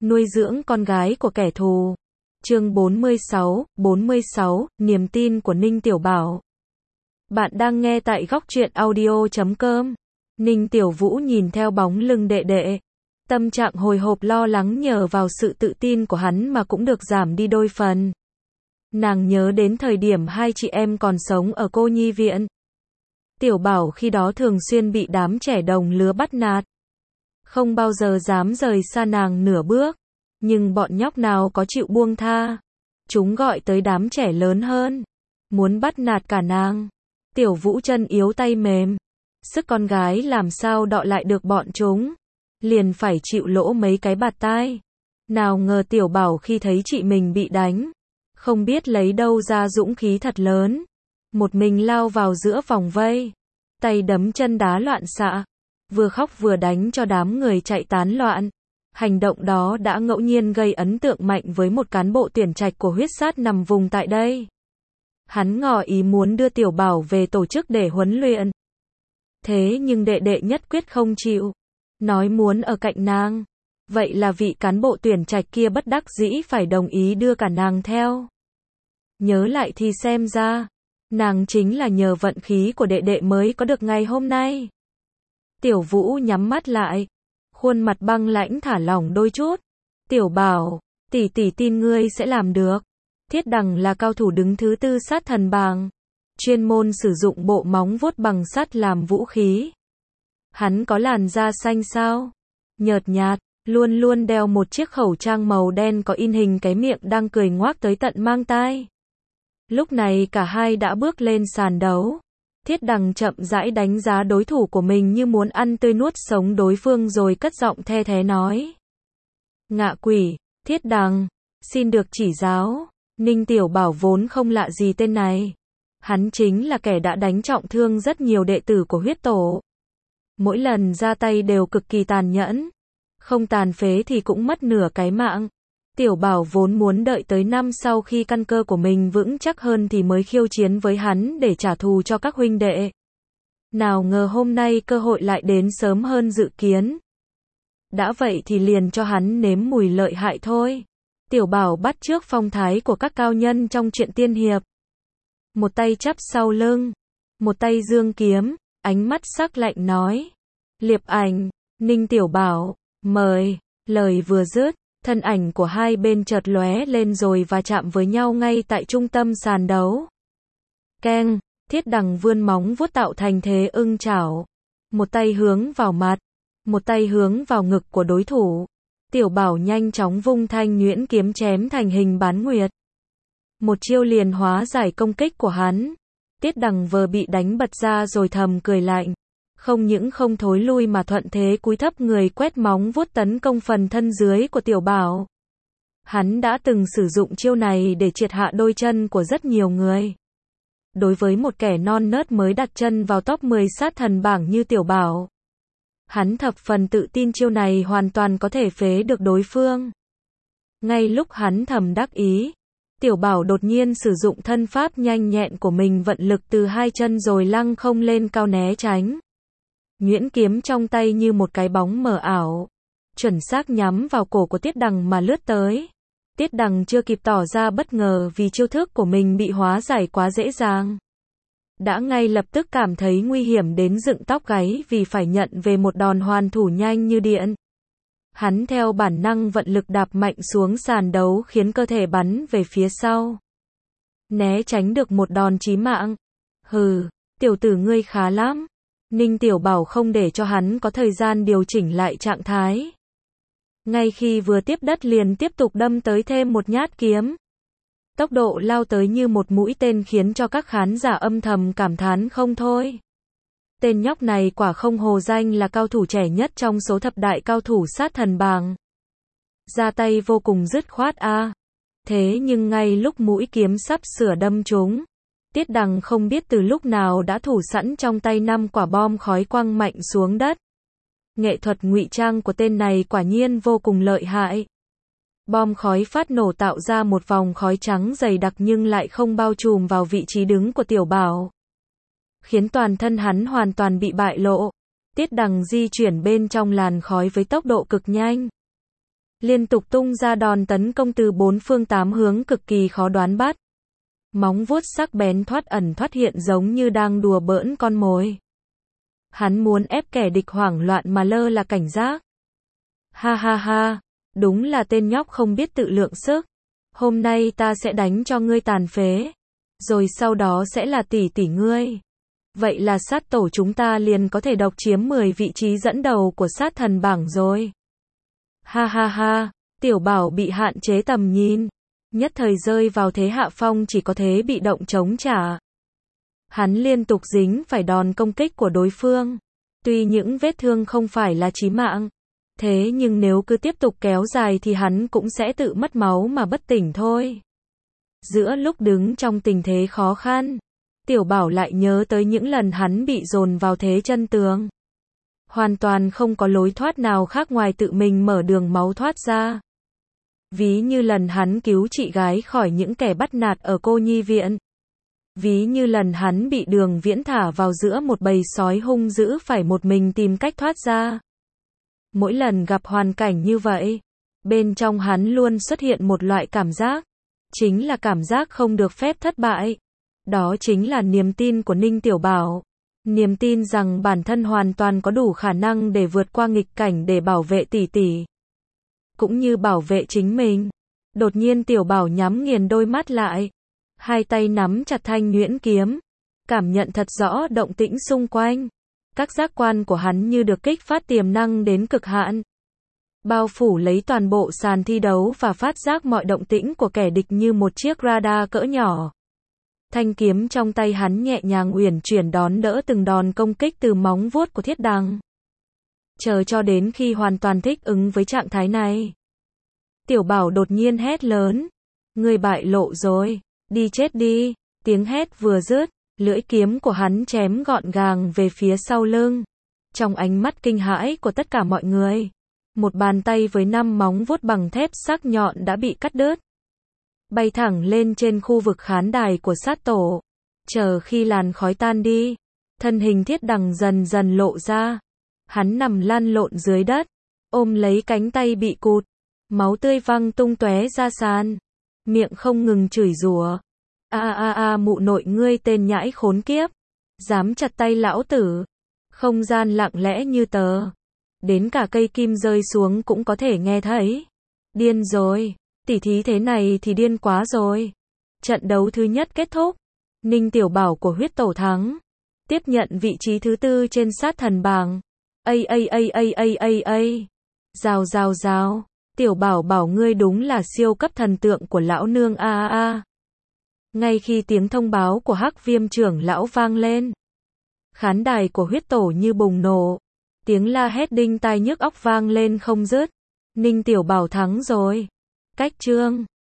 nuôi dưỡng con gái của kẻ thù. Chương 46, niềm tin của Ninh Tiểu Bảo. Bạn đang nghe tại góc truyện audio.com. Ninh Tiểu Vũ nhìn theo bóng lưng đệ đệ. Tâm trạng hồi hộp lo lắng nhờ vào sự tự tin của hắn mà cũng được giảm đi đôi phần. Nàng nhớ đến thời điểm hai chị em còn sống ở cô nhi viện. Tiểu Bảo khi đó thường xuyên bị đám trẻ đồng lứa bắt nạt. Không bao giờ dám rời xa nàng nửa bước. Nhưng bọn nhóc nào có chịu buông tha. Chúng gọi tới đám trẻ lớn hơn. Muốn bắt nạt cả nàng. Tiểu Vũ chân yếu tay mềm. Sức con gái làm sao đọ lại được bọn chúng. Liền phải chịu lỗ mấy cái bạt tai. Nào ngờ Tiểu Bảo khi thấy chị mình bị đánh. Không biết lấy đâu ra dũng khí thật lớn. Một mình lao vào giữa vòng vây. Tay đấm chân đá loạn xạ. Vừa khóc vừa đánh cho đám người chạy tán loạn. Hành động đó đã ngẫu nhiên gây ấn tượng mạnh với một cán bộ tuyển trạch của huyết sát nằm vùng tại đây. Hắn ngỏ ý muốn đưa Tiểu Bảo về tổ chức để huấn luyện. Thế nhưng đệ đệ nhất quyết không chịu. Nói muốn ở cạnh nàng. Vậy là vị cán bộ tuyển trạch kia bất đắc dĩ phải đồng ý đưa cả nàng theo. Nhớ lại thì xem ra, nàng chính là nhờ vận khí của đệ đệ mới có được ngày hôm nay. Tiểu Vũ nhắm mắt lại. Khuôn mặt băng lãnh thả lỏng đôi chút. Tiểu Bảo, tỷ tỷ tin ngươi sẽ làm được. Thiết Đằng là cao thủ đứng thứ 4 sát thần bảng. Chuyên môn sử dụng bộ móng vuốt bằng sắt làm vũ khí. Hắn có làn da xanh sao? Nhợt nhạt, luôn luôn đeo một chiếc khẩu trang màu đen có in hình cái miệng đang cười ngoác tới tận mang tai. Lúc này cả hai đã bước lên sàn đấu. Thiết Đằng chậm rãi đánh giá đối thủ của mình như muốn ăn tươi nuốt sống đối phương rồi cất giọng the thé nói. Ngạ quỷ, Thiết Đằng, xin được chỉ giáo. Ninh Tiểu Bảo vốn không lạ gì tên này. Hắn chính là kẻ đã đánh trọng thương rất nhiều đệ tử của huyết tổ. Mỗi lần ra tay đều cực kỳ tàn nhẫn. Không tàn phế thì cũng mất nửa cái mạng. Tiểu Bảo vốn muốn đợi tới năm sau khi căn cơ của mình vững chắc hơn thì mới khiêu chiến với hắn để trả thù cho các huynh đệ. Nào ngờ hôm nay cơ hội lại đến sớm hơn dự kiến. Đã vậy thì liền cho hắn nếm mùi lợi hại thôi. Tiểu Bảo bắt chước phong thái của các cao nhân trong truyện tiên hiệp. Một tay chắp sau lưng, một tay giương kiếm, ánh mắt sắc lạnh nói. Liệp Ảnh, Ninh Tiểu Bảo, mời. Lời vừa dứt, thân ảnh của hai bên chợt lóe lên rồi và chạm với nhau ngay tại trung tâm sàn đấu. Keng, Thiết Đằng vươn móng vuốt tạo thành thế ưng chảo. Một tay hướng vào mặt, một tay hướng vào ngực của đối thủ. Tiểu Bảo nhanh chóng vung thanh nhuyễn kiếm chém thành hình bán nguyệt. Một chiêu liền hóa giải công kích của hắn. Thiết Đằng vừa bị đánh bật ra rồi thầm cười lạnh. Không những không thối lui mà thuận thế cúi thấp người quét móng vuốt tấn công phần thân dưới của Tiểu Bảo. Hắn đã từng sử dụng chiêu này để triệt hạ đôi chân của rất nhiều người. Đối với một kẻ non nớt mới đặt chân vào top 10 sát thần bảng như Tiểu Bảo, hắn thập phần tự tin chiêu này hoàn toàn có thể phế được đối phương. Ngay lúc hắn thầm đắc ý, Tiểu Bảo đột nhiên sử dụng thân pháp nhanh nhẹn của mình vận lực từ hai chân rồi lăng không lên cao né tránh. Nhuyễn kiếm trong tay như một cái bóng mờ ảo, chuẩn xác nhắm vào cổ của Thiết Đằng mà lướt tới. Thiết Đằng chưa kịp tỏ ra bất ngờ vì chiêu thức của mình bị hóa giải quá dễ dàng. Đã ngay lập tức cảm thấy nguy hiểm đến dựng tóc gáy vì phải nhận về một đòn hoàn thủ nhanh như điện. Hắn theo bản năng vận lực đạp mạnh xuống sàn đấu khiến cơ thể bắn về phía sau. Né tránh được một đòn chí mạng. Hừ, tiểu tử ngươi khá lắm. Ninh Tiểu Bảo không để cho hắn có thời gian điều chỉnh lại trạng thái. Ngay khi vừa tiếp đất liền tiếp tục đâm tới thêm một nhát kiếm. Tốc độ lao tới như một mũi tên khiến cho các khán giả âm thầm cảm thán không thôi. Tên nhóc này quả không hổ danh là cao thủ trẻ nhất trong số thập đại cao thủ sát thần bảng. Ra tay vô cùng dứt khoát a. Thế nhưng ngay lúc mũi kiếm sắp sửa đâm trúng, Thiết Đằng không biết từ lúc nào đã thủ sẵn trong tay 5 quả bom khói quăng mạnh xuống đất. Nghệ thuật ngụy trang của tên này quả nhiên vô cùng lợi hại. Bom khói phát nổ tạo ra một vòng khói trắng dày đặc nhưng lại không bao trùm vào vị trí đứng của Tiểu Bảo, khiến toàn thân hắn hoàn toàn bị bại lộ. Thiết Đằng di chuyển bên trong làn khói với tốc độ cực nhanh. liên tục tung ra đòn tấn công từ bốn phương tám hướng cực kỳ khó đoán bắt. Móng vuốt sắc bén thoát ẩn thoát hiện giống như đang đùa bỡn con mồi. Hắn muốn ép kẻ địch hoảng loạn mà lơ là cảnh giác. Ha ha ha, đúng là tên nhóc không biết tự lượng sức. Hôm nay ta sẽ đánh cho ngươi tàn phế, rồi sau đó sẽ là tỷ tỷ ngươi. Vậy là sát tổ chúng ta liền có thể độc chiếm 10 vị trí dẫn đầu của sát thần bảng rồi. Ha ha ha, Tiểu Bảo bị hạn chế tầm nhìn, nhất thời rơi vào thế hạ phong, chỉ có thế bị động chống trả. Hắn liên tục dính phải đòn công kích của đối phương. Tuy những vết thương không phải là chí mạng, thế nhưng nếu cứ tiếp tục kéo dài thì hắn cũng sẽ tự mất máu mà bất tỉnh thôi. Giữa lúc đứng trong tình thế khó khăn, Tiểu Bảo lại nhớ tới những lần hắn bị dồn vào thế chân tường. Hoàn toàn không có lối thoát nào khác ngoài tự mình mở đường máu thoát ra. Ví như lần hắn cứu chị gái khỏi những kẻ bắt nạt ở cô nhi viện. Ví như lần hắn bị Đường Viễn thả vào giữa một bầy sói hung dữ phải một mình tìm cách thoát ra. Mỗi lần gặp hoàn cảnh như vậy, bên trong hắn luôn xuất hiện một loại cảm giác, chính là cảm giác không được phép thất bại. Đó chính là niềm tin của Ninh Tiểu Bảo. Niềm tin rằng bản thân hoàn toàn có đủ khả năng để vượt qua nghịch cảnh để bảo vệ tỷ tỷ, cũng như bảo vệ chính mình. Đột nhiên Tiểu Bảo nhắm nghiền đôi mắt lại, hai tay nắm chặt thanh nhuyễn kiếm, cảm nhận thật rõ động tĩnh xung quanh. Các giác quan của hắn như được kích phát tiềm năng đến cực hạn, bao phủ lấy toàn bộ sàn thi đấu và phát giác mọi động tĩnh của kẻ địch như một chiếc radar cỡ nhỏ. Thanh kiếm trong tay hắn nhẹ nhàng uyển chuyển đón đỡ từng đòn công kích từ móng vuốt của thiết đằng. Chờ cho đến khi hoàn toàn thích ứng với trạng thái này, Tiểu Bảo đột nhiên hét lớn: "Ngươi bại lộ rồi, đi chết đi!" Tiếng hét vừa dứt, lưỡi kiếm của hắn chém gọn gàng về phía sau lưng. Trong ánh mắt kinh hãi của tất cả mọi người, một bàn tay với 5 móng vuốt bằng thép sắc nhọn đã bị cắt đứt, bay thẳng lên trên khu vực khán đài của sát tổ. Chờ khi làn khói tan đi, thân hình thiết đằng dần dần lộ ra. Hắn nằm lăn lộn dưới đất, ôm lấy cánh tay bị cụt, máu tươi văng tung tóe ra sàn, miệng không ngừng chửi rủa: Mụ nội ngươi tên nhãi khốn kiếp, dám chặt tay lão tử." Không gian lặng lẽ như tờ, đến cả cây kim rơi xuống cũng có thể nghe thấy. Điên rồi, tỉ thí thế này thì điên quá rồi. Trận đấu thứ nhất kết thúc, Ninh Tiểu Bảo của huyết tổ thắng, tiếp nhận vị trí thứ 4 trên sát thần bảng. Rào rào rào, Tiểu Bảo bảo ngươi đúng là siêu cấp thần tượng của lão nương a. Ngay khi tiếng thông báo của Hắc Viêm trưởng lão vang lên, khán đài của huyết tổ như bùng nổ, tiếng la hét đinh tai nhức óc vang lên không dứt. Ninh Tiểu Bảo thắng rồi. Cách chương